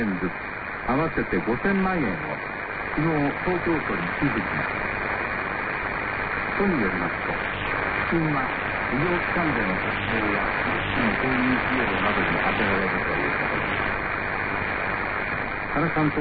円ずつ合わせて5000万円を昨日東京都に寄付しました。都によりますと、資金は医療機関での活動やワクチン購入費用などに充てられるということです。原監督